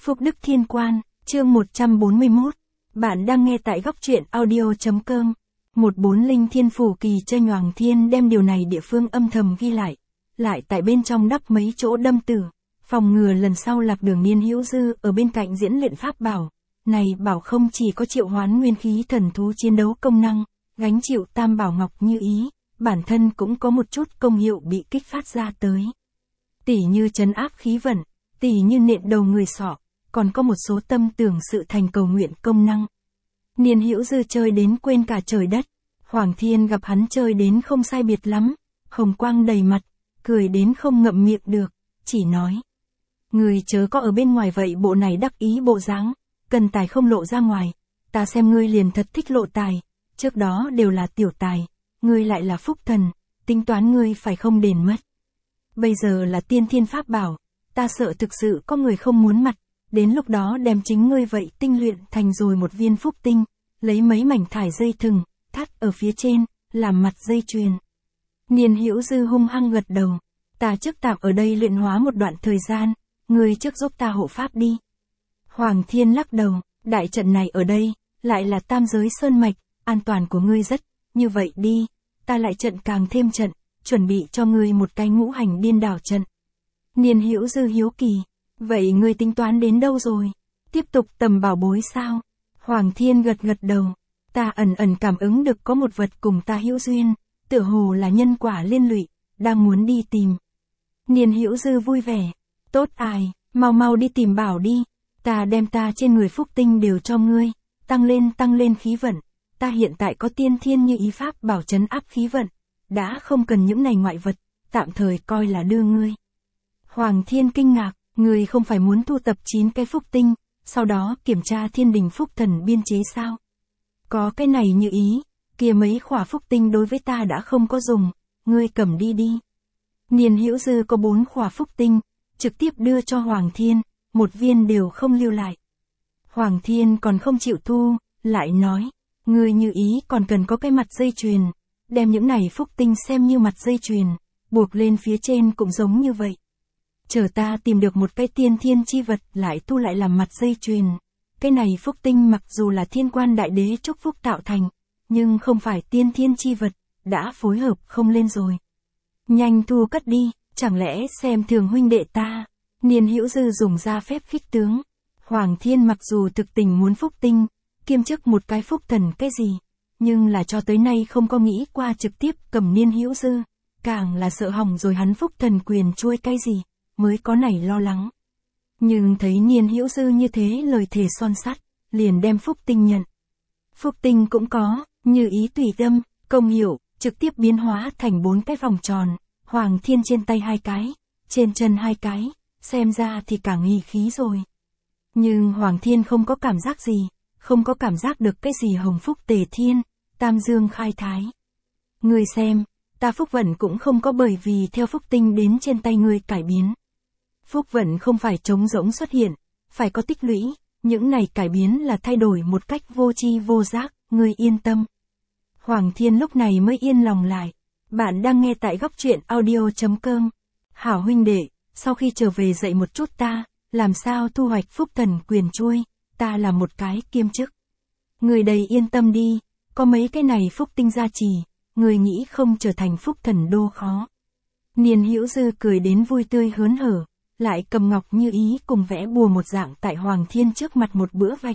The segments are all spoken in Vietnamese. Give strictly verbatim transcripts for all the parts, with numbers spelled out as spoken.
Phúc Đức Thiên Quan, chương một trăm bốn mươi mốt. Bạn đang nghe tại góc truyện audio.com. Một bốn linh thiên phủ kỳ chơi Nhoàng Thiên đem điều này địa phương âm thầm ghi lại. Lại tại bên trong đắp mấy chỗ đâm tử. Phòng ngừa lần sau lạc đường Niên Hữu Dư ở bên cạnh diễn luyện pháp bảo. Này bảo không chỉ có triệu hoán nguyên khí thần thú chiến đấu công năng, gánh chịu tam bảo ngọc như ý, bản thân cũng có một chút công hiệu bị kích phát ra tới. Tỉ như trấn áp khí vận, tỉ như nện đầu người sọ, còn có một số tâm tưởng sự thành cầu nguyện công năng. Niên Hữu Dư chơi đến quên cả trời đất, Hoàng Thiên gặp hắn chơi đến không sai biệt lắm, hồng quang đầy mặt, cười đến không ngậm miệng được, chỉ nói. Người chớ có ở bên ngoài vậy bộ này đắc ý bộ dáng, cần tài không lộ ra ngoài, ta xem ngươi liền thật thích lộ tài, trước đó đều là tiểu tài, ngươi lại là phúc thần, tính toán ngươi phải không đền mất. Bây giờ là tiên thiên pháp bảo, ta sợ thực sự có người không muốn mặt, đến lúc đó đem chính ngươi vậy tinh luyện thành rồi một viên phúc tinh, lấy mấy mảnh thải dây thừng, thắt ở phía trên, làm mặt dây chuyền. Niên Hữu Dư hung hăng gật đầu, ta trước tạm ở đây luyện hóa một đoạn thời gian, ngươi trước giúp ta hộ pháp đi. Hoàng Thiên lắc đầu, đại trận này ở đây, lại là tam giới sơn mạch, an toàn của ngươi rất, như vậy đi, ta lại trận càng thêm trận, chuẩn bị cho ngươi một cái ngũ hành điên đảo trận. Niên Hữu Dư hiếu kỳ, vậy ngươi tính toán đến đâu rồi? Tiếp tục tầm bảo bối sao? Hoàng Thiên gật gật đầu, ta ẩn ẩn cảm ứng được có một vật cùng ta hữu duyên, tựa hồ là nhân quả liên lụy, đang muốn đi tìm. Niên Hữu Dư vui vẻ, tốt ai, mau mau đi tìm bảo đi, ta đem ta trên người phúc tinh đều cho ngươi, tăng lên tăng lên khí vận, ta hiện tại có tiên thiên như ý pháp bảo trấn áp khí vận, đã không cần những này ngoại vật, tạm thời coi là đưa ngươi. Hoàng Thiên kinh ngạc, ngươi không phải muốn thu tập chín cái phúc tinh, sau đó kiểm tra thiên đình phúc thần biên chế sao? Có cái này như ý, kia mấy khỏa phúc tinh đối với ta đã không có dùng, ngươi cầm đi đi. Niên Hữu Dư có bốn khỏa phúc tinh, trực tiếp đưa cho Hoàng Thiên, một viên đều không lưu lại. Hoàng Thiên còn không chịu thu, lại nói, ngươi như ý còn cần có cái mặt dây chuyền, đem những này phúc tinh xem như mặt dây chuyền, buộc lên phía trên cũng giống như vậy. Chờ ta tìm được một cái tiên thiên chi vật lại thu lại làm mặt dây chuyền. Cái này phúc tinh mặc dù là thiên quan đại đế chúc phúc tạo thành, nhưng không phải tiên thiên chi vật, đã phối hợp không lên rồi. Nhanh thu cất đi, chẳng lẽ xem thường huynh đệ ta? Niên Hữu Dư dùng ra phép khích tướng. Hoàng Thiên mặc dù thực tình muốn phúc tinh, kiêm chức một cái phúc thần cái gì, nhưng là cho tới nay không có nghĩ qua trực tiếp cầm Niên Hữu Dư, càng là sợ hỏng rồi hắn phúc thần quyền chuôi cái gì, mới có nảy lo lắng. Nhưng thấy Niên Hữu Dư như thế lời thề son sắt, liền đem phúc tinh nhận. Phúc tinh cũng có, như ý tùy tâm, công hiệu, trực tiếp biến hóa thành bốn cái vòng tròn, Hoàng Thiên trên tay hai cái, trên chân hai cái, xem ra thì cả nghi khí rồi. Nhưng Hoàng Thiên không có cảm giác gì, không có cảm giác được cái gì hồng phúc tề thiên, tam dương khai thái. Ngươi xem, ta phúc vận cũng không có bởi vì theo phúc tinh đến trên tay ngươi cải biến. Phúc vận không phải trống rỗng xuất hiện, phải có tích lũy, những này cải biến là thay đổi một cách vô tri vô giác, ngươi yên tâm. Hoàng Thiên lúc này mới yên lòng lại. Bạn đang nghe tại góc truyện audio.com. Hảo huynh đệ, sau khi trở về dạy một chút ta, làm sao thu hoạch phúc thần quyền chuôi, ta là một cái kiêm chức. Người đầy yên tâm đi, có mấy cái này phúc tinh gia trì, người nghĩ không trở thành phúc thần đô khó. Niên Hữu Dư cười đến vui tươi hớn hở, lại cầm ngọc như ý cùng vẽ bùa một dạng tại Hoàng Thiên trước mặt một bữa vạch.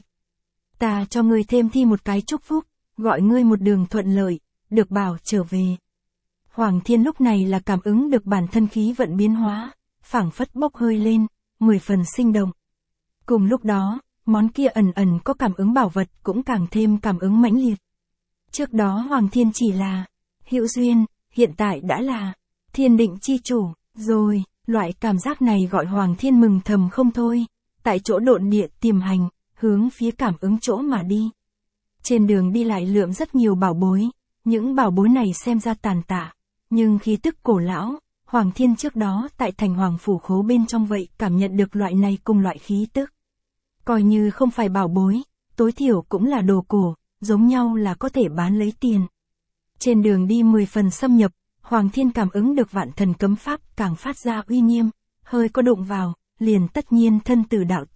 Ta cho ngươi thêm thi một cái chúc phúc, gọi ngươi một đường thuận lợi, được bảo trở về. Hoàng Thiên lúc này là cảm ứng được bản thân khí vận biến hóa, phảng phất bốc hơi lên, mười phần sinh động. Cùng lúc đó, món kia ẩn ẩn có cảm ứng bảo vật cũng càng thêm cảm ứng mãnh liệt. Trước đó Hoàng Thiên chỉ là hữu duyên, hiện tại đã là thiên định chi chủ, rồi, loại cảm giác này gọi Hoàng Thiên mừng thầm không thôi, tại chỗ độn địa tiềm hành, hướng phía cảm ứng chỗ mà đi. Trên đường đi lại lượm rất nhiều bảo bối, những bảo bối này xem ra tàn tạ, nhưng khí tức cổ lão, Hoàng Thiên trước đó tại thành Hoàng Phủ Khố bên trong vậy cảm nhận được loại này cùng loại khí tức. Coi như không phải bảo bối, tối thiểu cũng là đồ cổ, giống nhau là có thể bán lấy tiền. Trên đường đi mười phần xâm nhập, Hoàng Thiên cảm ứng được vạn thần cấm pháp càng phát ra uy nghiêm, hơi có đụng vào, liền tất nhiên thân tử đạo tiêu,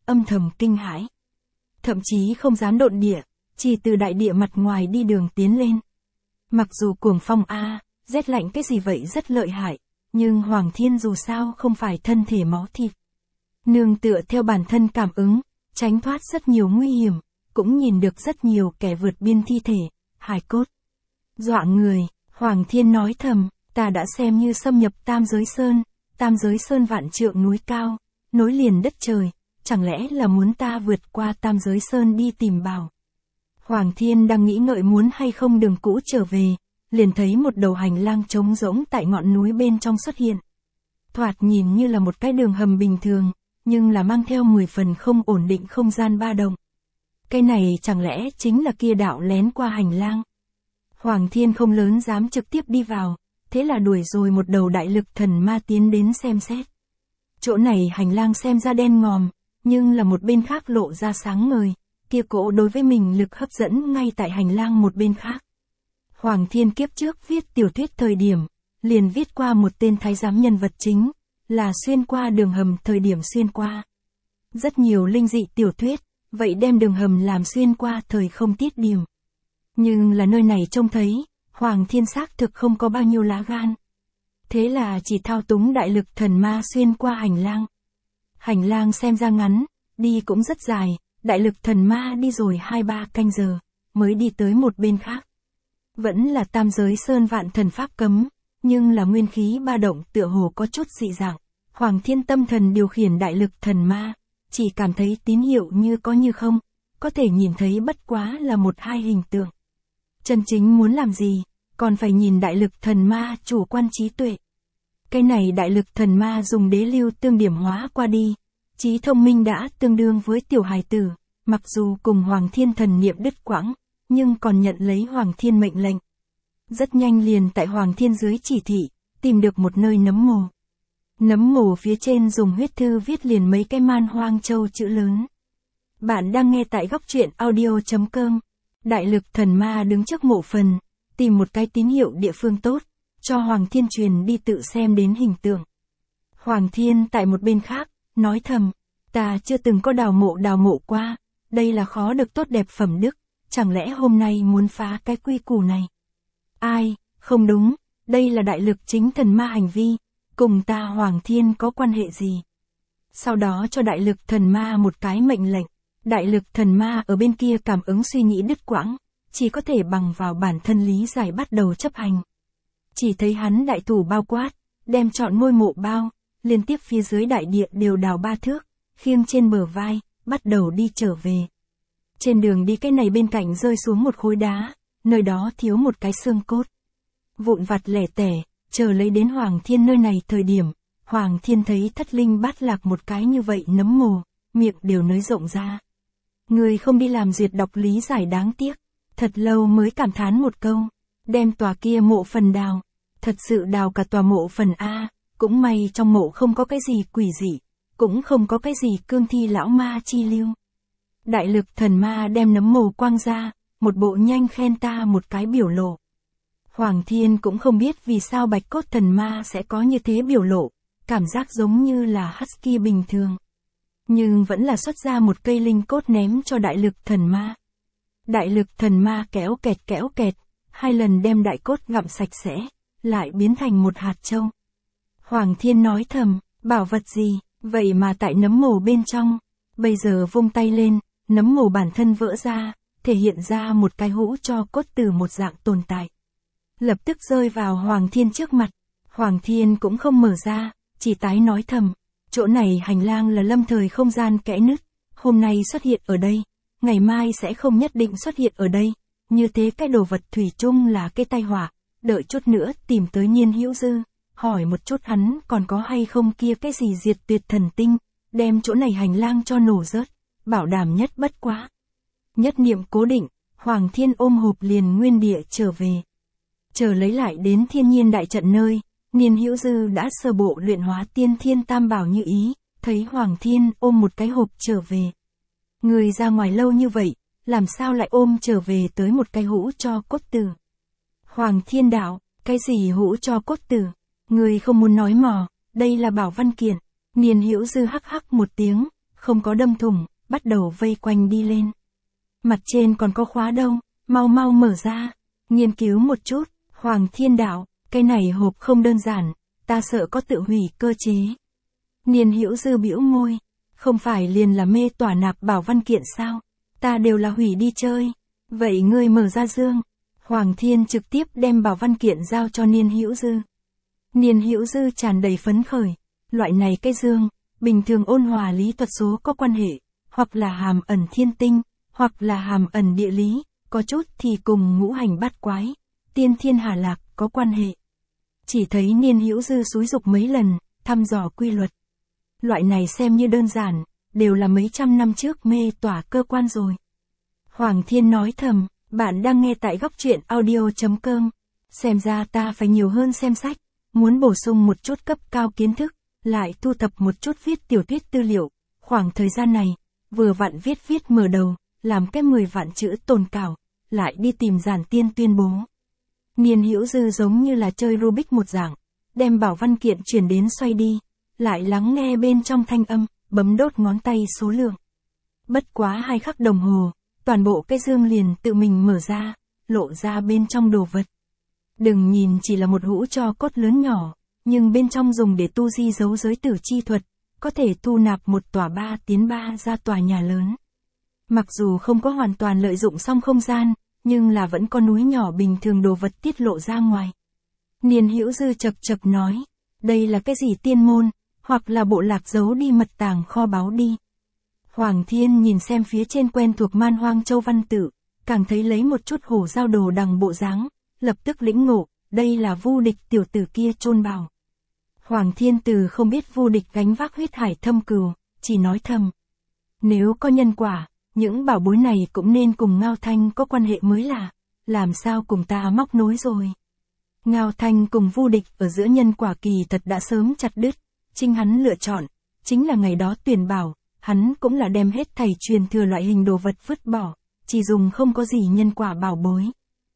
âm thầm kinh hãi. Thậm chí không dám độn địa, chỉ từ đại địa mặt ngoài đi đường tiến lên. Mặc dù cuồng phong a, rét lạnh cái gì vậy rất lợi hại, nhưng Hoàng Thiên dù sao không phải thân thể máu thịt. Nương tựa theo bản thân cảm ứng, tránh thoát rất nhiều nguy hiểm, cũng nhìn được rất nhiều kẻ vượt biên thi thể, hài cốt. Dọa người, Hoàng Thiên nói thầm, ta đã xem như xâm nhập Tam Giới Sơn, Tam Giới Sơn vạn trượng núi cao, nối liền đất trời, chẳng lẽ là muốn ta vượt qua Tam Giới Sơn đi tìm bảo. Hoàng Thiên đang nghĩ ngợi muốn hay không đường cũ trở về, liền thấy một đầu hành lang trống rỗng tại ngọn núi bên trong xuất hiện. Thoạt nhìn như là một cái đường hầm bình thường, nhưng là mang theo mười phần không ổn định không gian ba động. Cái này chẳng lẽ chính là kia đạo lén qua hành lang. Hoàng Thiên không lớn dám trực tiếp đi vào, thế là đuổi rồi một đầu đại lực thần ma tiến đến xem xét. Chỗ này hành lang xem ra đen ngòm, nhưng là một bên khác lộ ra sáng ngời, kia cỗ đối với mình lực hấp dẫn ngay tại hành lang một bên khác. Hoàng Thiên kiếp trước viết tiểu thuyết thời điểm, liền viết qua một tên thái giám nhân vật chính, là xuyên qua đường hầm thời điểm xuyên qua. Rất nhiều linh dị tiểu thuyết, vậy đem đường hầm làm xuyên qua thời không tiết điểm. Nhưng là nơi này trông thấy, Hoàng Thiên xác thực không có bao nhiêu lá gan. Thế là chỉ thao túng đại lực thần ma xuyên qua hành lang. Hành lang xem ra ngắn, đi cũng rất dài, đại lực thần ma đi rồi hai ba canh giờ, mới đi tới một bên khác. Vẫn là Tam Giới Sơn vạn thần pháp cấm, nhưng là nguyên khí ba động tựa hồ có chút dị dạng. Hoàng Thiên tâm thần điều khiển đại lực thần ma, chỉ cảm thấy tín hiệu như có như không, có thể nhìn thấy bất quá là một hai hình tượng. Chân chính muốn làm gì, còn phải nhìn đại lực thần ma chủ quan trí tuệ. Cái này đại lực thần ma dùng đế lưu tương điểm hóa qua đi, trí thông minh đã tương đương với tiểu hài tử, mặc dù cùng Hoàng Thiên thần niệm đứt quãng, nhưng còn nhận lấy Hoàng Thiên mệnh lệnh. Rất nhanh liền tại Hoàng Thiên dưới chỉ thị, tìm được một nơi nấm mồ. Nấm mồ phía trên dùng huyết thư viết liền mấy cái man hoang châu chữ lớn. Bạn đang nghe tại góc truyện audio chấm com. Đại lực thần ma đứng trước mộ phần, tìm một cái tín hiệu địa phương tốt, cho Hoàng Thiên truyền đi tự xem đến hình tượng. Hoàng Thiên tại một bên khác, nói thầm, ta chưa từng có đào mộ đào mộ qua, đây là khó được tốt đẹp phẩm đức, chẳng lẽ hôm nay muốn phá cái quy củ này? Ai, không đúng, đây là đại lực chính thần ma hành vi, cùng ta Hoàng Thiên có quan hệ gì? Sau đó cho đại lực thần ma một cái mệnh lệnh, đại lực thần ma ở bên kia cảm ứng suy nghĩ đứt quãng, chỉ có thể bằng vào bản thân lý giải bắt đầu chấp hành. Chỉ thấy hắn đại thủ bao quát, đem trọn ngôi mộ bao, liên tiếp phía dưới đại địa đều đào ba thước, khiêng trên bờ vai, bắt đầu đi trở về. Trên đường đi cái này bên cạnh rơi xuống một khối đá, nơi đó thiếu một cái xương cốt. Vụn vặt lẻ tẻ, chờ lấy đến Hoàng Thiên nơi này thời điểm, Hoàng Thiên thấy thất linh bát lạc một cái như vậy nấm mồ, miệng đều nới rộng ra. Người không đi làm duyệt đọc lý giải đáng tiếc, thật lâu mới cảm thán một câu, đem tòa kia mộ phần đào, thật sự đào cả tòa mộ phần A, cũng may trong mộ không có cái gì quỷ dị, cũng không có cái gì cương thi lão ma chi lưu. Đại lực thần ma đem nấm mồ quăng ra, một bộ nhanh khen ta một cái biểu lộ. Hoàng Thiên cũng không biết vì sao bạch cốt thần ma sẽ có như thế biểu lộ, cảm giác giống như là husky bình thường. Nhưng vẫn là xuất ra một cây linh cốt ném cho đại lực thần ma. Đại lực thần ma kéo kẹt kéo kẹt, hai lần đem đại cốt gặm sạch sẽ, lại biến thành một hạt châu. Hoàng Thiên nói thầm, bảo vật gì, vậy mà tại nấm mồ bên trong, bây giờ vung tay lên, nấm mồ bản thân vỡ ra, thể hiện ra một cái hũ cho cốt từ một dạng tồn tại. Lập tức rơi vào Hoàng Thiên trước mặt, Hoàng Thiên cũng không mở ra, chỉ tái nói thầm, chỗ này hành lang là lâm thời không gian kẽ nứt, hôm nay xuất hiện ở đây, ngày mai sẽ không nhất định xuất hiện ở đây, như thế cái đồ vật thủy chung là cái tai họa, đợi chút nữa tìm tới Nhiên Hữu Dư, hỏi một chút hắn còn có hay không kia cái gì diệt tuyệt thần tinh, đem chỗ này hành lang cho nổ rớt, bảo đảm nhất bất quá. Nhất niệm cố định, Hoàng Thiên ôm hộp liền nguyên địa trở về. Chờ lấy lại đến thiên nhiên đại trận nơi, Nhiên Hữu Dư đã sơ bộ luyện hóa tiên thiên tam bảo như ý, thấy Hoàng Thiên ôm một cái hộp trở về. Người ra ngoài lâu như vậy, làm sao lại ôm trở về tới một cái hũ cho cốt tử? Hoàng Thiên đạo, cái gì hũ cho cốt tử? Người không muốn nói mò, đây là bảo văn kiện. Nhiên Hữu Dư hắc hắc một tiếng, không có đâm thủng, bắt đầu vây quanh đi lên. Mặt trên còn có khóa đâu, mau mau mở ra, nghiên cứu một chút, Hoàng Thiên đạo, cái này hộp không đơn giản, ta sợ có tự hủy cơ chế. Niên Hữu Dư bĩu môi, không phải liền là mê tỏa nạp bảo văn kiện sao, ta đều là hủy đi chơi, vậy ngươi mở ra dương. Hoàng Thiên trực tiếp đem bảo văn kiện giao cho Niên Hữu Dư. Niên Hữu Dư tràn đầy phấn khởi, loại này cái dương, bình thường ôn hòa lý thuật số có quan hệ, hoặc là hàm ẩn thiên tinh, hoặc là hàm ẩn địa lý, có chút thì cùng ngũ hành bát quái, tiên thiên hà lạc có quan hệ. Chỉ thấy Niên Hữu Dư xúi dục mấy lần, thăm dò quy luật. Loại này xem như đơn giản, đều là mấy trăm năm trước mê tỏa cơ quan rồi. Hoàng Thiên nói thầm, bạn đang nghe tại góc truyện audio chấm com. Xem ra ta phải nhiều hơn xem sách, muốn bổ sung một chút cấp cao kiến thức, lại thu thập một chút viết tiểu thuyết tư liệu. Khoảng thời gian này, vừa vặn viết viết mở đầu, làm cái mười vạn chữ tồn cảo, lại đi tìm giản tiên tuyên bố. Niên Hữu Dư giống như là chơi Rubik một dạng, đem bảo văn kiện chuyển đến xoay đi, lại lắng nghe bên trong thanh âm, bấm đốt ngón tay số lượng. Bất quá hai khắc đồng hồ, toàn bộ cái dương liền tự mình mở ra, lộ ra bên trong đồ vật. Đừng nhìn chỉ là một hũ tro cốt lớn nhỏ, nhưng bên trong dùng để tu di giấu giới tử chi thuật, có thể thu nạp một tòa ba tiến ba ra tòa nhà lớn. Mặc dù không có hoàn toàn lợi dụng xong không gian, nhưng là vẫn có núi nhỏ bình thường đồ vật tiết lộ ra ngoài. Niên Hữu Dư chậc chậc nói, đây là cái gì tiên môn, hoặc là bộ lạc giấu đi mật tàng kho báu đi. Hoàng Thiên nhìn xem phía trên quen thuộc Man Hoang Châu văn tự, càng thấy lấy một chút hổ giao đồ đằng bộ dáng, lập tức lĩnh ngộ, đây là Vu Địch tiểu tử kia chôn bảo. Hoàng Thiên từ không biết Vu Địch gánh vác huyết hải thâm cừu, chỉ nói thầm. Nếu có nhân quả, những bảo bối này cũng nên cùng Ngao Thanh có quan hệ mới là, làm sao cùng ta móc nối rồi. Ngao Thanh cùng Vu Địch ở giữa nhân quả kỳ thật đã sớm chặt đứt, chính hắn lựa chọn, chính là ngày đó tuyển bảo, hắn cũng là đem hết thảy truyền thừa loại hình đồ vật vứt bỏ, chỉ dùng không có gì nhân quả bảo bối.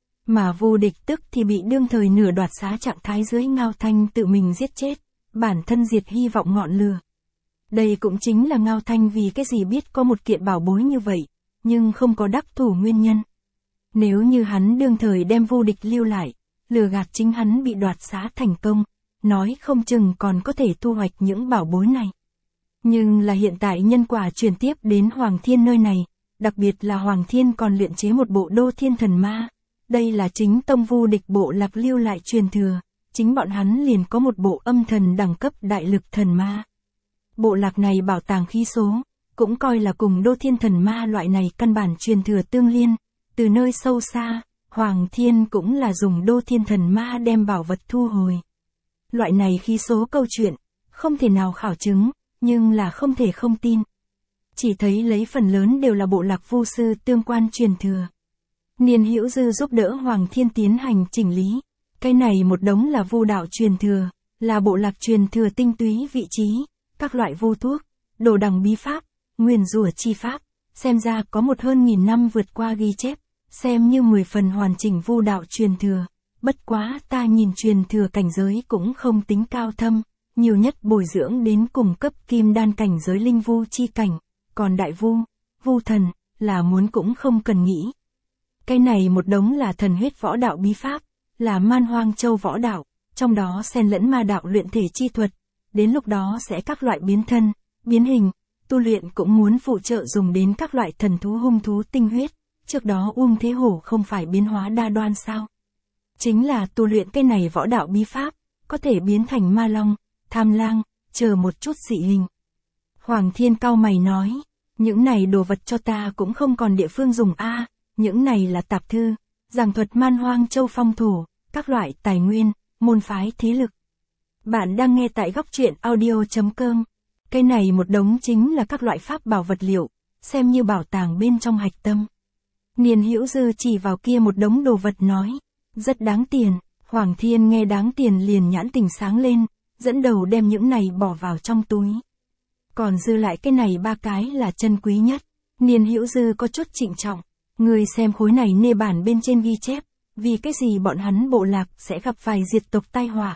Mà Vu Địch tức thì bị đương thời nửa đoạt xá trạng thái dưới Ngao Thanh tự mình giết chết, bản thân diệt hy vọng ngọn lửa. Đây cũng chính là Ngao Thanh vì cái gì biết có một kiện bảo bối như vậy, nhưng không có đắc thủ nguyên nhân. Nếu như hắn đương thời đem Vu Địch lưu lại, lừa gạt chính hắn bị đoạt xá thành công, nói không chừng còn có thể thu hoạch những bảo bối này. Nhưng là hiện tại nhân quả truyền tiếp đến Hoàng Thiên nơi này, đặc biệt là Hoàng Thiên còn luyện chế một bộ đô thiên thần ma. Đây là chính tông Vu Địch bộ lạc lưu lại truyền thừa, chính bọn hắn liền có một bộ âm thần đẳng cấp đại lực thần ma. Bộ lạc này bảo tàng khí số, cũng coi là cùng đô thiên thần ma loại này căn bản truyền thừa tương liên, từ nơi sâu xa, Hoàng Thiên cũng là dùng đô thiên thần ma đem bảo vật thu hồi. Loại này khí số câu chuyện, không thể nào khảo chứng, nhưng là không thể không tin. Chỉ thấy lấy phần lớn đều là bộ lạc vu sư tương quan truyền thừa. Niên Hữu Dư giúp đỡ Hoàng Thiên tiến hành chỉnh lý. Cái này một đống là vu đạo truyền thừa, là bộ lạc truyền thừa tinh túy vị trí, các loại vu thuốc, đồ đằng bí pháp, nguyền rủa chi pháp, xem ra có một hơn nghìn năm vượt qua ghi chép, xem như mười phần hoàn chỉnh vu đạo truyền thừa. Bất quá ta nhìn truyền thừa cảnh giới cũng không tính cao thâm, nhiều nhất bồi dưỡng đến cùng cấp kim đan cảnh giới linh vu chi cảnh, còn đại vu, vu thần, là muốn cũng không cần nghĩ. Cái này một đống là thần huyết võ đạo bí pháp, là Man Hoang Châu võ đạo, trong đó xen lẫn ma đạo luyện thể chi thuật, đến lúc đó sẽ các loại biến thân, biến hình, tu luyện cũng muốn phụ trợ dùng đến các loại thần thú hung thú tinh huyết, trước đó Uông Thế Hổ không phải biến hóa đa đoan sao? Chính là tu luyện cái này võ đạo bí pháp, có thể biến thành ma long, tham lang, chờ một chút dị hình. Hoàng Thiên cau mày nói, những này đồ vật cho ta cũng không còn địa phương dùng a, những này là tạp thư, giảng thuật Man Hoang Châu phong thổ, các loại tài nguyên, môn phái thế lực. Bạn đang nghe tại góc truyện audio chấm com. Cái này một đống chính là các loại pháp bảo vật liệu, xem như bảo tàng bên trong hạch tâm. Niên Hữu Dư chỉ vào kia một đống đồ vật nói, rất đáng tiền. Hoàng Thiên nghe đáng tiền liền nhãn tình sáng lên, dẫn đầu đem những này bỏ vào trong túi. Còn dư lại cái này ba cái là chân quý nhất. Niên Hữu Dư có chút trịnh trọng, người xem khối này nê bản bên trên ghi chép, vì cái gì bọn hắn bộ lạc sẽ gặp phải diệt tộc tai họa,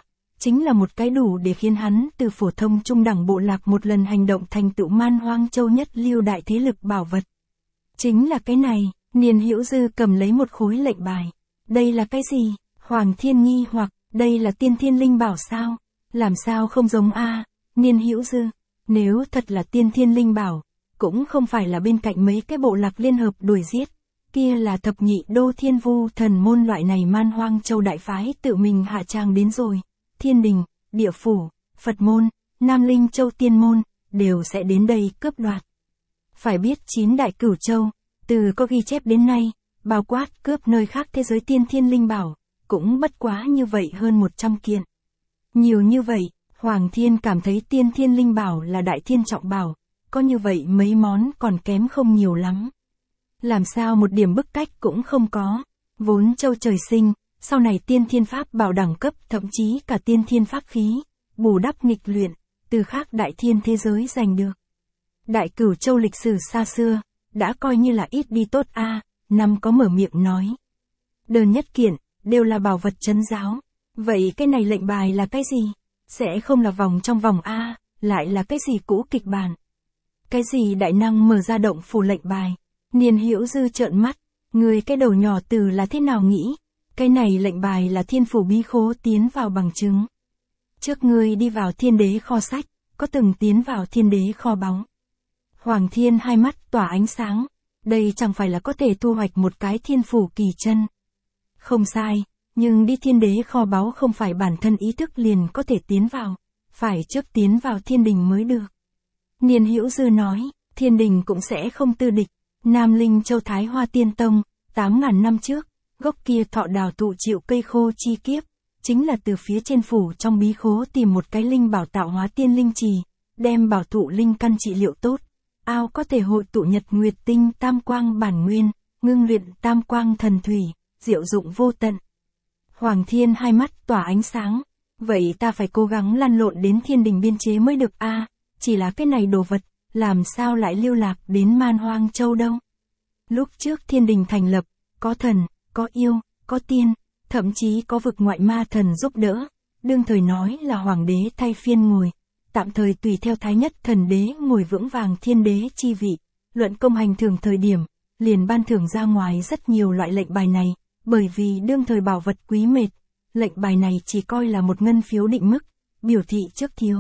chính là một cái đủ để khiến hắn từ phổ thông trung đẳng bộ lạc một lần hành động thành tựu Man Hoang Châu nhất lưu đại thế lực bảo vật. Chính là cái này, Niên Hữu Dư cầm lấy một khối lệnh bài. Đây là cái gì? Hoàng Thiên nghi hoặc, đây là tiên thiên linh bảo sao? Làm sao không giống a? Niên Hữu Dư, nếu thật là tiên thiên linh bảo, cũng không phải là bên cạnh mấy cái bộ lạc liên hợp đuổi giết. Kia là thập nhị đô thiên vu thần môn loại này Man Hoang Châu đại phái tự mình hạ tràng đến rồi. Thiên đình, địa phủ, Phật môn, Nam Linh Châu tiên môn, đều sẽ đến đây cướp đoạt. Phải biết chín đại cửu châu, từ có ghi chép đến nay, bao quát cướp nơi khác thế giới tiên thiên linh bảo, cũng bất quá như vậy hơn một trăm kiện. Nhiều như vậy, Hoàng Thiên cảm thấy tiên thiên linh bảo là đại thiên trọng bảo, có như vậy mấy món còn kém không nhiều lắm. Làm sao một điểm bức cách cũng không có, vốn châu trời sinh, sau này tiên thiên pháp bảo đẳng cấp thậm chí cả tiên thiên pháp khí, bù đắp nghịch luyện, từ khác đại thiên thế giới giành được. Đại cửu châu lịch sử xa xưa, đã coi như là ít đi tốt a. Năm có mở miệng nói. Đơn nhất kiện, đều là bảo vật trấn giáo. Vậy cái này lệnh bài là cái gì? Sẽ không là vòng trong vòng a, lại là cái gì cũ kịch bản? Cái gì đại năng mở ra động phủ lệnh bài? Niên Hữu Dư trợn mắt, người cái đầu nhỏ từ là thế nào nghĩ? Cái này lệnh bài là thiên phủ bí khố tiến vào bằng chứng. Trước ngươi đi vào thiên đế kho sách, có từng tiến vào thiên đế kho báu. Hoàng Thiên hai mắt tỏa ánh sáng, đây chẳng phải là có thể thu hoạch một cái thiên phủ kỳ chân. Không sai, nhưng đi thiên đế kho báu không phải bản thân ý thức liền có thể tiến vào, phải trước tiến vào thiên đình mới được. Niên Hữu Dư nói, thiên đình cũng sẽ không tư địch. Nam Linh Châu Thái Hoa Tiên Tông, tám ngàn năm trước, gốc kia thọ đào thụ chịu cây khô chi kiếp, chính là từ phía trên phủ trong bí khố tìm một cái linh bảo tạo hóa tiên linh trì, đem bảo thụ linh căn trị liệu tốt. Ao có thể hội tụ nhật nguyệt tinh tam quang bản nguyên, ngưng luyện tam quang thần thủy, diệu dụng vô tận. Hoàng Thiên hai mắt tỏa ánh sáng, vậy ta phải cố gắng lăn lộn đến thiên đình biên chế mới được a. Chỉ là cái này đồ vật, làm sao lại lưu lạc đến Man Hoang Châu đâu. Lúc trước thiên đình thành lập, có thần, có yêu, có tiên, thậm chí có vực ngoại ma thần giúp đỡ, đương thời nói là hoàng đế thay phiên ngồi, tạm thời tùy theo thái nhất thần đế ngồi vững vàng thiên đế chi vị, luận công hành thường thời điểm, liền ban thưởng ra ngoài rất nhiều loại lệnh bài này, bởi vì đương thời bảo vật quý mệt, lệnh bài này chỉ coi là một ngân phiếu định mức, biểu thị trước thiếu.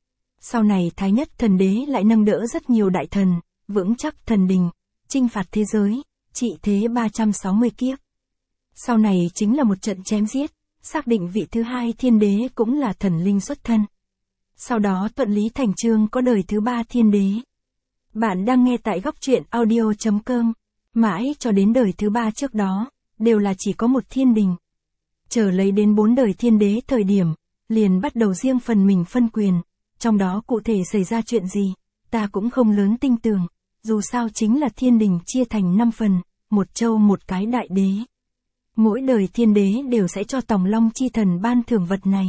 Sau này thái nhất thần đế lại nâng đỡ rất nhiều đại thần, vững chắc thần đình, chinh phạt thế giới, trị thế ba trăm sáu mươi kiếp. Sau này chính là một trận chém giết, xác định vị thứ hai thiên đế cũng là thần linh xuất thân. Sau đó thuận lý thành chương có đời thứ ba thiên đế. Bạn đang nghe tại góc truyện audio chấm com, mãi cho đến đời thứ ba trước đó, đều là chỉ có một thiên đình. Chờ lấy đến bốn đời thiên đế thời điểm, liền bắt đầu riêng phần mình phân quyền, trong đó cụ thể xảy ra chuyện gì, ta cũng không lớn tinh tường, dù sao chính là thiên đình chia thành năm phần, một châu một cái đại đế. Mỗi đời thiên đế đều sẽ cho Tòng Long chi thần ban thưởng vật này.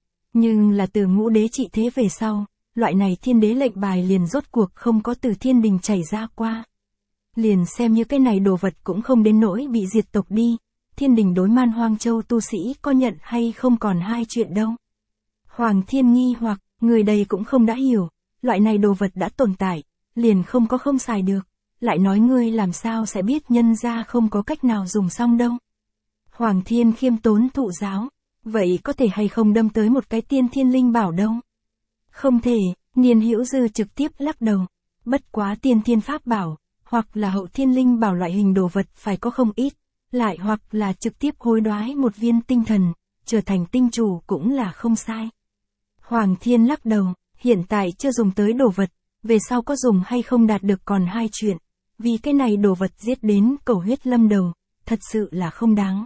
Nhưng là từ ngũ đế trị thế về sau, loại này thiên đế lệnh bài liền rốt cuộc không có từ thiên đình chảy ra qua. Liền xem như cái này đồ vật cũng không đến nỗi bị diệt tộc đi, thiên đình đối Man Hoang Châu tu sĩ có nhận hay không còn hai chuyện đâu. Hoàng Thiên nghi hoặc, người đây cũng không đã hiểu, loại này đồ vật đã tồn tại, liền không có không xài được, lại nói ngươi làm sao sẽ biết nhân ra không có cách nào dùng xong đâu. Hoàng Thiên khiêm tốn thụ giáo, vậy có thể hay không đâm tới một cái tiên thiên linh bảo đâu? Không thể, Niên Hữu Dư trực tiếp lắc đầu, bất quá tiên thiên pháp bảo, hoặc là hậu thiên linh bảo loại hình đồ vật phải có không ít, lại hoặc là trực tiếp hối đoái một viên tinh thần, trở thành tinh chủ cũng là không sai. Hoàng Thiên lắc đầu, hiện tại chưa dùng tới đồ vật, về sau có dùng hay không đạt được còn hai chuyện, vì cái này đồ vật giết đến cầu huyết lâm đầu, thật sự là không đáng.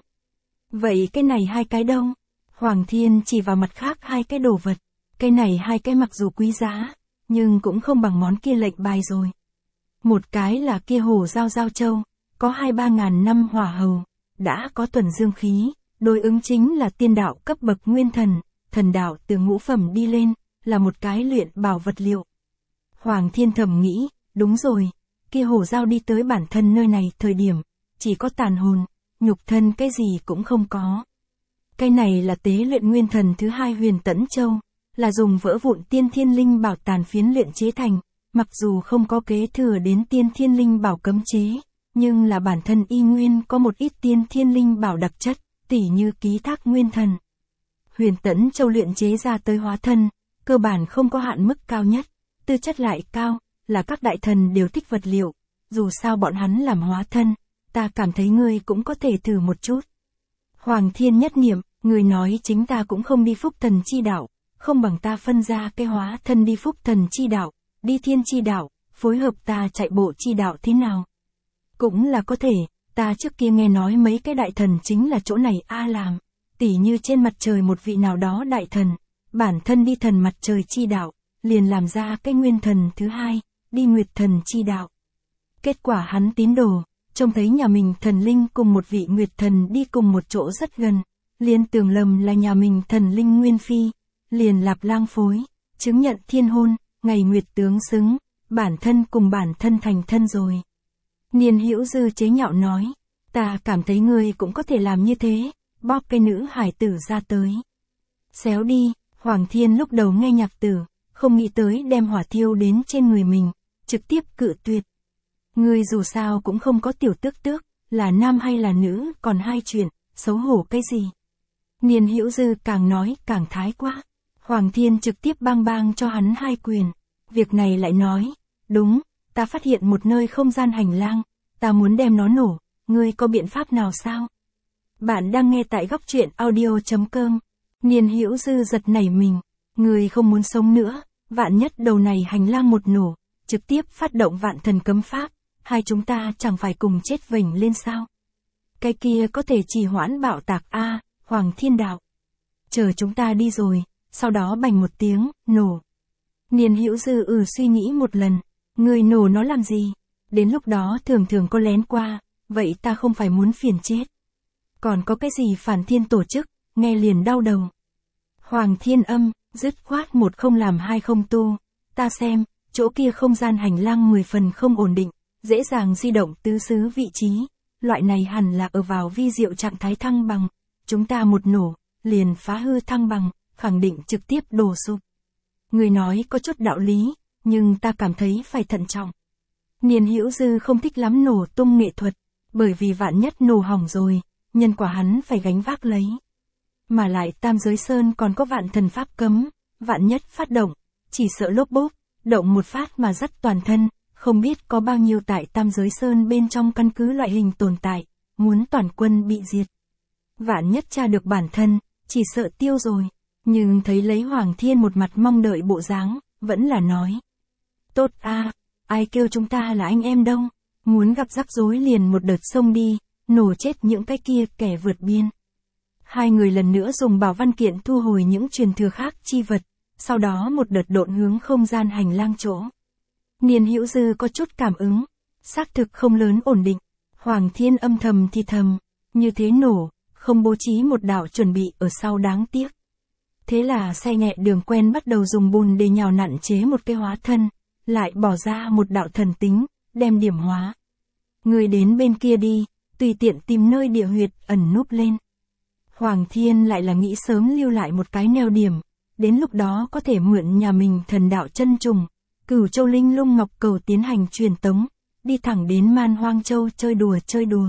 Vậy cái này hai cái đâu? Hoàng Thiên chỉ vào mặt khác hai cái đồ vật, cái này hai cái mặc dù quý giá, nhưng cũng không bằng món kia lệnh bài rồi. Một cái là kia hồ giao giao châu, có hai ba ngàn năm hỏa hầu, đã có tuần dương khí, đối ứng chính là tiên đạo cấp bậc nguyên thần, thần đạo từ ngũ phẩm đi lên, là một cái luyện bảo vật liệu. Hoàng Thiên thầm nghĩ, đúng rồi, kia hồ giao đi tới bản thân nơi này thời điểm, chỉ có tàn hồn, nhục thân cái gì cũng không có. Cái này là tế luyện nguyên thần thứ hai Huyền Tẫn Châu, là dùng vỡ vụn tiên thiên linh bảo tàn phiến luyện chế thành, mặc dù không có kế thừa đến tiên thiên linh bảo cấm chế, nhưng là bản thân y nguyên có một ít tiên thiên linh bảo đặc chất, tỉ như ký thác nguyên thần. Huyền Tẫn Châu luyện chế ra tới hóa thân, cơ bản không có hạn mức cao nhất, tư chất lại cao, là các đại thần đều thích vật liệu, dù sao bọn hắn làm hóa thân, ta cảm thấy ngươi cũng có thể thử một chút. Hoàng Thiên nhất niệm, người nói chính ta cũng không đi phúc thần chi đạo, không bằng ta phân ra cái hóa thân đi phúc thần chi đạo, đi thiên chi đạo, phối hợp ta chạy bộ chi đạo thế nào? Cũng là có thể, ta trước kia nghe nói mấy cái đại thần chính là chỗ này a làm, tỉ như trên mặt trời một vị nào đó đại thần, bản thân đi thần mặt trời chi đạo, liền làm ra cái nguyên thần thứ hai, đi nguyệt thần chi đạo. Kết quả hắn tín đồ, trông thấy nhà mình thần linh cùng một vị nguyệt thần đi cùng một chỗ rất gần, liền tưởng lầm là nhà mình thần linh nguyên phi, liền lạp lang phối, chứng nhận thiên hôn, ngày nguyệt tướng xứng, bản thân cùng bản thân thành thân rồi. Niên Hữu Dư chế nhạo nói, ta cảm thấy ngươi cũng có thể làm như thế, bóp cái nữ hải tử ra tới. Xéo đi, Hoàng Thiên lúc đầu nghe nhạc tử, không nghĩ tới đem hỏa thiêu đến trên người mình, trực tiếp cự tuyệt. Ngươi dù sao cũng không có tiểu tước tước, là nam hay là nữ, còn hai chuyện, xấu hổ cái gì. Niên Hữu Dư càng nói càng thái quá. Hoàng Thiên trực tiếp bang bang cho hắn hai quyền. Việc này lại nói, đúng, ta phát hiện một nơi không gian hành lang, ta muốn đem nó nổ, ngươi có biện pháp nào sao? Bạn đang nghe tại góc truyện audio chấm com. Niên Hữu Dư giật nảy mình, ngươi không muốn sống nữa, vạn nhất đầu này hành lang một nổ, trực tiếp phát động vạn thần cấm pháp, hai chúng ta chẳng phải cùng chết vểnh lên sao? Cái kia có thể trì hoãn bạo tạc a, Hoàng Thiên đạo. Chờ chúng ta đi rồi, sau đó bành một tiếng, nổ. Niên Hữu Dư ừ suy nghĩ một lần, người nổ nó làm gì? Đến lúc đó thường thường có lén qua, vậy ta không phải muốn phiền chết. Còn có cái gì phản thiên tổ chức, nghe liền đau đầu. Hoàng Thiên âm, dứt khoát một không làm hai không tu, ta xem, chỗ kia không gian hành lang mười phần không ổn định, dễ dàng di động tứ xứ vị trí, loại này hẳn là ở vào vi diệu trạng thái thăng bằng, chúng ta một nổ, liền phá hư thăng bằng, khẳng định trực tiếp đổ sụp. Người nói có chút đạo lý, nhưng ta cảm thấy phải thận trọng. Niên Hữu Dư không thích lắm nổ tung nghệ thuật, bởi vì vạn nhất nổ hỏng rồi, nhân quả hắn phải gánh vác lấy. Mà lại Tam Giới Sơn còn có vạn thần pháp cấm, vạn nhất phát động, chỉ sợ lốp bốp, động một phát mà rất toàn thân, không biết có bao nhiêu tại Tam Giới Sơn bên trong căn cứ loại hình tồn tại, muốn toàn quân bị diệt. Vạn nhất tra được bản thân, chỉ sợ tiêu rồi, nhưng thấy lấy Hoàng Thiên một mặt mong đợi bộ dáng, vẫn là nói. Tốt a, ai kêu chúng ta là anh em đâu, muốn gặp rắc rối liền một đợt xông đi, nổ chết những cái kia kẻ vượt biên. Hai người lần nữa dùng bảo văn kiện thu hồi những truyền thừa khác chi vật, sau đó một đợt độn hướng không gian hành lang chỗ. Niên Hữu Dư có chút cảm ứng, xác thực không lớn ổn định, Hoàng Thiên âm thầm thì thầm, như thế nổ, không bố trí một đạo chuẩn bị ở sau đáng tiếc. Thế là xe nhẹ đường quen bắt đầu dùng bùn để nhào nặn chế một cái hóa thân, lại bỏ ra một đạo thần tính, đem điểm hóa. Người đến bên kia đi, tùy tiện tìm nơi địa huyệt ẩn núp lên. Hoàng Thiên lại là nghĩ sớm lưu lại một cái neo điểm, đến lúc đó có thể mượn nhà mình thần đạo chân trùng, Cửu Châu Linh Lung Ngọc Cầu tiến hành truyền tống, đi thẳng đến Man Hoang Châu chơi đùa chơi đùa.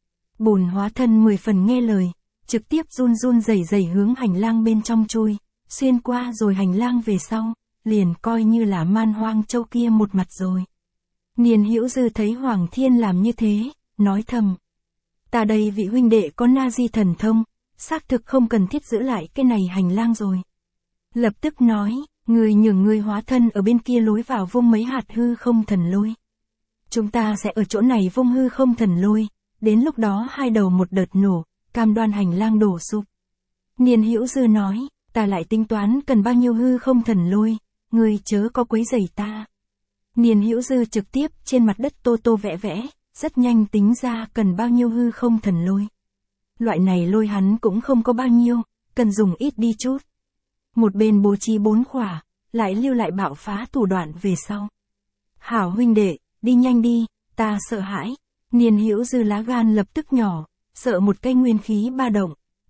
Bùn hóa thân mười phần nghe lời, trực tiếp run run rẩy rẩy hướng hành lang bên trong chui, xuyên qua rồi hành lang về sau, liền coi như là Man Hoang Châu kia một mặt rồi. Niên Hữu Dư thấy Hoàng Thiên làm như thế, nói thầm. Ta đây vị huynh đệ có na di thần thông, xác thực không cần thiết giữ lại cái này hành lang rồi. Lập tức nói, người nhường người hóa thân ở bên kia lối vào vung mấy hạt hư không thần lôi. Chúng ta sẽ ở chỗ này vung hư không thần lôi, đến lúc đó hai đầu một đợt nổ, cam đoan hành lang đổ sụp. Niên Hữu Dư nói, ta lại tính toán cần bao nhiêu hư không thần lôi, người chớ có quấy rầy ta. Niên Hữu Dư trực tiếp trên mặt đất tô tô vẽ vẽ, rất nhanh tính ra cần bao nhiêu hư không thần lôi. Loại này lôi hắn cũng không có bao nhiêu, cần dùng ít đi chút. Một bên bố trí bốn khỏa, lại lưu lại bạo phá thủ đoạn về sau. Hảo huynh đệ, đi nhanh đi, ta sợ hãi. Niên Hữu Dư lá gan lập tức nhỏ, sợ một cây nguyên khí ba động,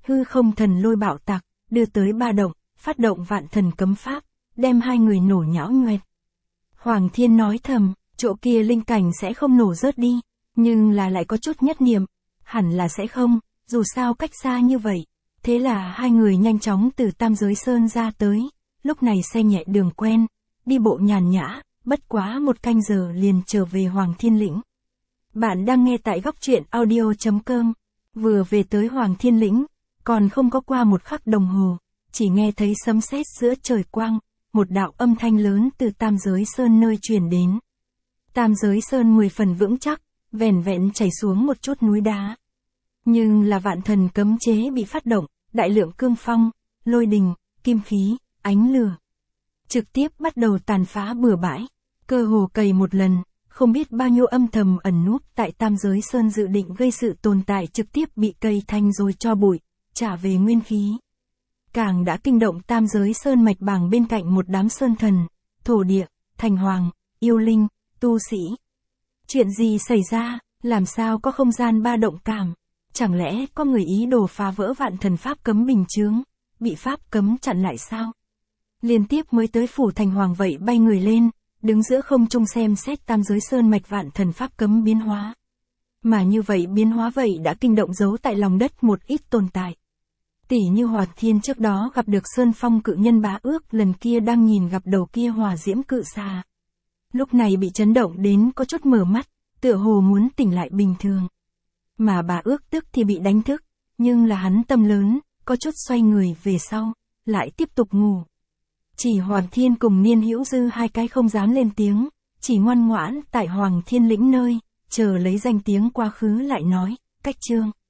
hư không thần lôi bạo tạc, đưa tới ba động, phát động vạn thần cấm pháp, đem hai người nổ nhão nhoẹt. Hoàng Thiên nói thầm, chỗ kia linh cảnh sẽ không nổ rớt đi, nhưng là lại có chút nhất niệm, hẳn là sẽ không, dù sao cách xa như vậy. Thế là hai người nhanh chóng từ Tam Giới Sơn ra tới, lúc này xe nhẹ đường quen, đi bộ nhàn nhã, bất quá một canh giờ liền trở về Hoàng Thiên Lĩnh. Bạn đang nghe tại góc truyện audio.com, vừa về tới Hoàng Thiên Lĩnh, còn không có qua một khắc đồng hồ, chỉ nghe thấy sấm sét giữa trời quang, một đạo âm thanh lớn từ Tam Giới Sơn nơi truyền đến. Tam Giới Sơn mười phần vững chắc, vẻn vẹn chảy xuống một chút núi đá. Nhưng là vạn thần cấm chế bị phát động, đại lượng cương phong, lôi đình, kim khí, ánh lửa. Trực tiếp bắt đầu tàn phá bừa bãi, cơ hồ cày một lần, không biết bao nhiêu âm thầm ẩn núp tại Tam Giới Sơn dự định gây sự tồn tại trực tiếp bị cày thành rồi cho bụi, trả về nguyên khí. Càng đã kinh động Tam Giới Sơn mạch bảng bên cạnh một đám sơn thần, thổ địa, thành hoàng, yêu linh, tu sĩ. Chuyện gì xảy ra, làm sao có không gian ba động cảm? Chẳng lẽ có người ý đồ phá vỡ vạn thần pháp cấm bình chướng, bị pháp cấm chặn lại sao? Liên tiếp mới tới phủ thành hoàng vậy bay người lên, đứng giữa không trung xem xét Tam Giới Sơn mạch vạn thần pháp cấm biến hóa. Mà như vậy biến hóa vậy đã kinh động giấu tại lòng đất một ít tồn tại. Tỷ như Hoạt Thiên trước đó gặp được Sơn Phong cự nhân Bá Ước, lần kia đang nhìn gặp đầu kia hỏa diễm cự xà. Lúc này bị chấn động đến có chút mở mắt, tựa hồ muốn tỉnh lại bình thường. Mà Bá Ước tức thì bị đánh thức, nhưng là hắn tâm lớn, có chút xoay người về sau, lại tiếp tục ngủ. Chỉ Hoàng Thiên cùng Niên Hữu Dư hai cái không dám lên tiếng, chỉ ngoan ngoãn tại Hoàng Thiên Lĩnh nơi, chờ lấy danh tiếng quá khứ lại nói, cách chương.